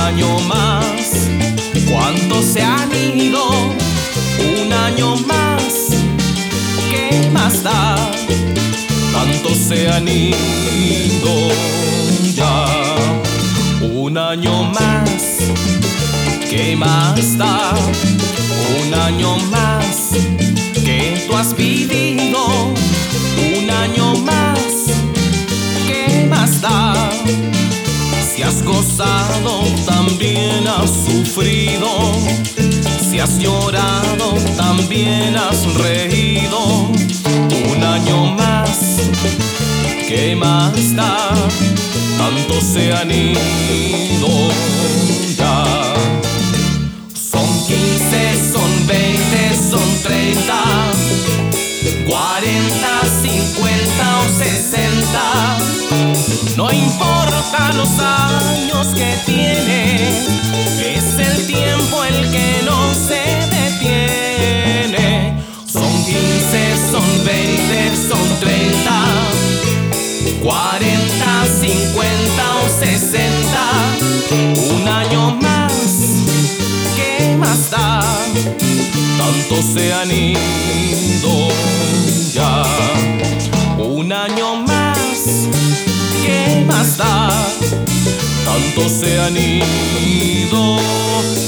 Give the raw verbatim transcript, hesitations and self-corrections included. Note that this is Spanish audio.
año más. ¿Cuántos se han ido? Un año más. ¿Qué más da? Tantos se han ido ya. Un año más. ¿Qué más da? Un año más que tú has vivido. Un año más. ¿Qué más da? Si has gozado, también has sufrido. Si has llorado, también has reído. Un año más, ¿qué más da? Tantos se han ido ya. Son quince, son veinte, son treinta, cuarenta, cincuenta o sesenta. No importa los años que tiene, es el tiempo el que no se detiene. Son quince, son veinte, son treinta, cuarenta, cincuenta o sesenta. Un año más, ¿qué más da? Tantos se han ido ya. Un año más, ¿qué más da? Tantos se han ido